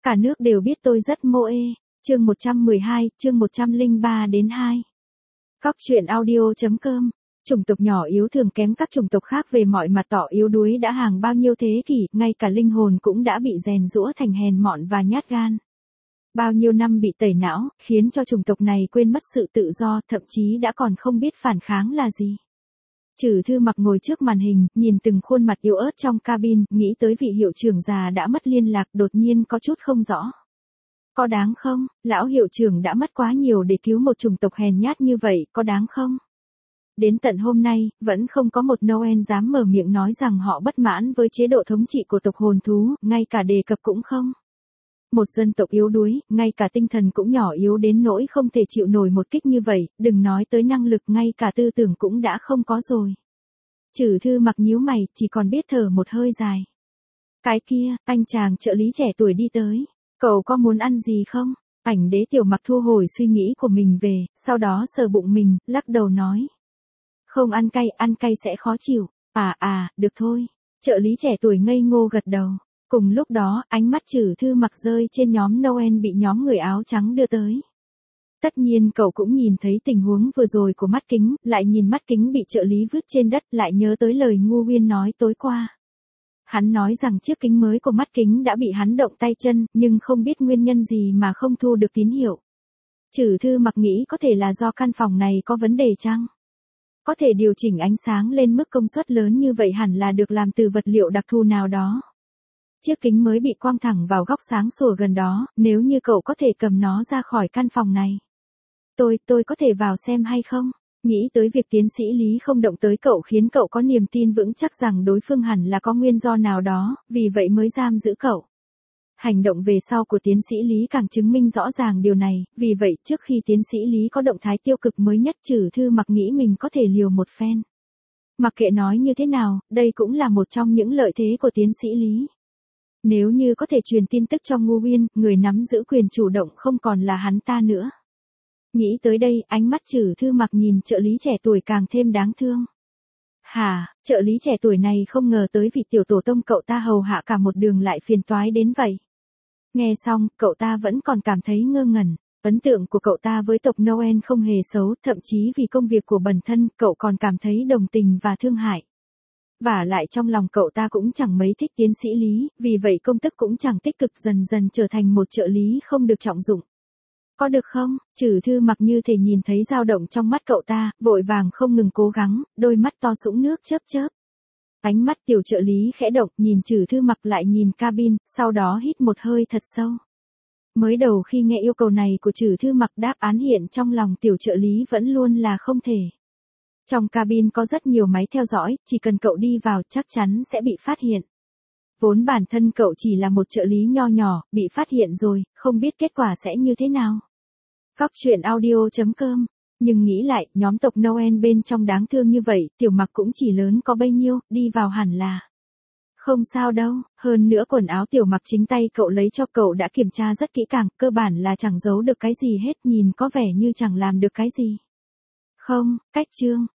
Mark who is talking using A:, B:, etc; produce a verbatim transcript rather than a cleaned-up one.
A: Cả nước đều biết tôi rất mô ê. Chương một trăm mười hai, chương một trăm lẻ ba đến hai. Cóc truyện audio chấm com. Chủng tộc nhỏ yếu thường kém các chủng tộc khác về mọi mặt tỏ yếu đuối đã hàng bao nhiêu thế kỷ, ngay cả linh hồn cũng đã bị rèn giũa thành hèn mọn và nhát gan. Bao nhiêu năm bị tẩy não, khiến cho chủng tộc này quên mất sự tự do, thậm chí đã còn không biết phản kháng là gì. Trừ Thư Mặc ngồi trước màn hình, nhìn từng khuôn mặt yếu ớt trong cabin, nghĩ tới vị hiệu trưởng già đã mất liên lạc, đột nhiên có chút không rõ. Có đáng không? Lão hiệu trưởng đã mất quá nhiều để cứu một chủng tộc hèn nhát như vậy, có đáng không? Đến tận hôm nay, vẫn không có một Noel dám mở miệng nói rằng họ bất mãn với chế độ thống trị của tộc hồn thú, ngay cả đề cập cũng không. Một dân tộc yếu đuối, ngay cả tinh thần cũng nhỏ yếu đến nỗi không thể chịu nổi một kích như vậy, đừng nói tới năng lực, ngay cả tư tưởng cũng đã không có rồi. Trừ Thư Mặc nhíu mày, chỉ còn biết thở một hơi dài. Cái kia, anh chàng trợ lý trẻ tuổi đi tới. Cậu có muốn ăn gì không? Ảnh Đế Tiểu Mặc thu hồi suy nghĩ của mình về, sau đó sờ bụng mình, lắc đầu nói. Không ăn cay, ăn cay sẽ khó chịu. À à, được thôi. Trợ lý trẻ tuổi ngây ngô gật đầu. Cùng lúc đó, ánh mắt Trừ Thư Mặc rơi trên nhóm Noel bị nhóm người áo trắng đưa tới. Tất nhiên cậu cũng nhìn thấy tình huống vừa rồi của mắt kính, lại nhìn mắt kính bị trợ lý vứt trên đất, lại nhớ tới lời Ngu Uyên nói tối qua. Hắn nói rằng chiếc kính mới của mắt kính đã bị hắn động tay chân, nhưng không biết nguyên nhân gì mà không thu được tín hiệu. Trừ Thư Mặc nghĩ có thể là do căn phòng này có vấn đề chăng? Có thể điều chỉnh ánh sáng lên mức công suất lớn như vậy hẳn là được làm từ vật liệu đặc thù nào đó. Chiếc kính mới bị quăng thẳng vào góc sáng sủa gần đó, nếu như cậu có thể cầm nó ra khỏi căn phòng này. Tôi, tôi có thể vào xem hay không? Nghĩ tới việc tiến sĩ Lý không động tới cậu khiến cậu có niềm tin vững chắc rằng đối phương hẳn là có nguyên do nào đó, vì vậy mới giam giữ cậu. Hành động về sau của tiến sĩ Lý càng chứng minh rõ ràng điều này, vì vậy trước khi tiến sĩ Lý có động thái tiêu cực mới nhất, Trừ Thư Mặc nghĩ mình có thể liều một phen. Mặc kệ nói như thế nào, đây cũng là một trong những lợi thế của tiến sĩ Lý. Nếu như có thể truyền tin tức cho Ngu Uyên, người nắm giữ quyền chủ động không còn là hắn ta nữa. Nghĩ tới đây, ánh mắt Trừ Thư Mặc nhìn trợ lý trẻ tuổi càng thêm đáng thương. Hả, trợ lý trẻ tuổi này không ngờ tới vị tiểu tổ tông cậu ta hầu hạ cả một đường lại phiền toái đến vậy. Nghe xong, cậu ta vẫn còn cảm thấy ngơ ngẩn. Ấn tượng của cậu ta với tộc Noel không hề xấu, thậm chí vì công việc của bản thân, cậu còn cảm thấy đồng tình và thương hại. Và lại trong lòng cậu ta cũng chẳng mấy thích tiến sĩ Lý, vì vậy công thức cũng chẳng tích cực, dần dần trở thành một trợ lý không được trọng dụng. Có được không? Trừ Thư Mặc như thể nhìn thấy dao động trong mắt cậu ta, vội vàng không ngừng cố gắng, đôi mắt to sũng nước chớp chớp. Ánh mắt tiểu trợ lý khẽ động, nhìn Trừ Thư Mặc lại nhìn cabin, sau đó hít một hơi thật sâu. Mới đầu khi nghe yêu cầu này của Trừ Thư Mặc, đáp án hiện trong lòng tiểu trợ lý vẫn luôn là không thể. Trong cabin có rất nhiều máy theo dõi, chỉ cần cậu đi vào chắc chắn sẽ bị phát hiện. Vốn bản thân cậu chỉ là một trợ lý nho nhỏ, bị phát hiện rồi, không biết kết quả sẽ như thế nào. Cóc truyện audio chấm com. Nhưng nghĩ lại, nhóm tộc Noel bên trong đáng thương như vậy, Tiểu Mặc cũng chỉ lớn có bấy nhiêu, đi vào hẳn là. Không sao đâu, hơn nữa quần áo Tiểu Mặc chính tay cậu lấy cho cậu đã kiểm tra rất kỹ càng, cơ bản là chẳng giấu được cái gì hết, nhìn có vẻ như chẳng làm được cái gì. Không, cách chương,